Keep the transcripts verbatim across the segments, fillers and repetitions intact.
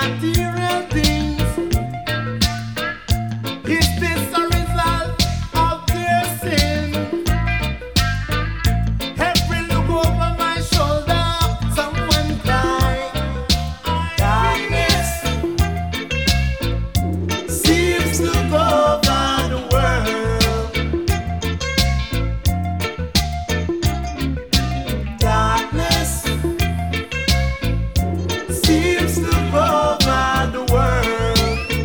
material things. Is this a result of their sin? Every look over my shoulder, someone cry. Darkness seems to cover the world. Darkness seems to cover the world.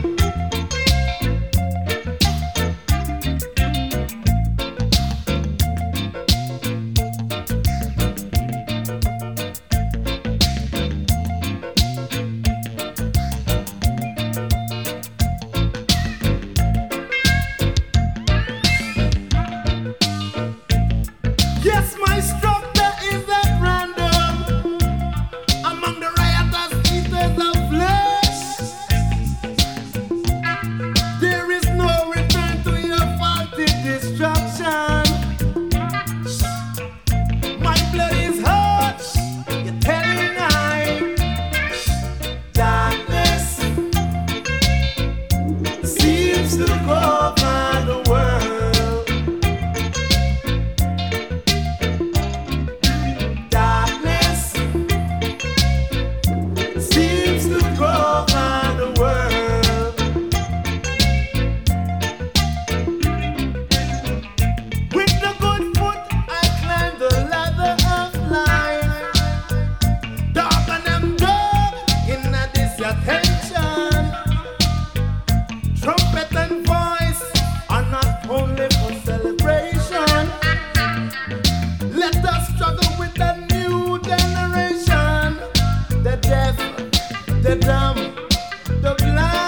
Yes, my structure is at random among the riotous eaters of flesh. There is no return to your faulty destruction. My blood is hot, you're telling I. Darkness seems to cover the world. Darkness seems to cover the world. With the good foot, I climb the ladder of life. Dark and dark in a disattention. Trumpet and voice are not only for celebration. Let us struggle with the new generation. The deaf, the dumb, the blind.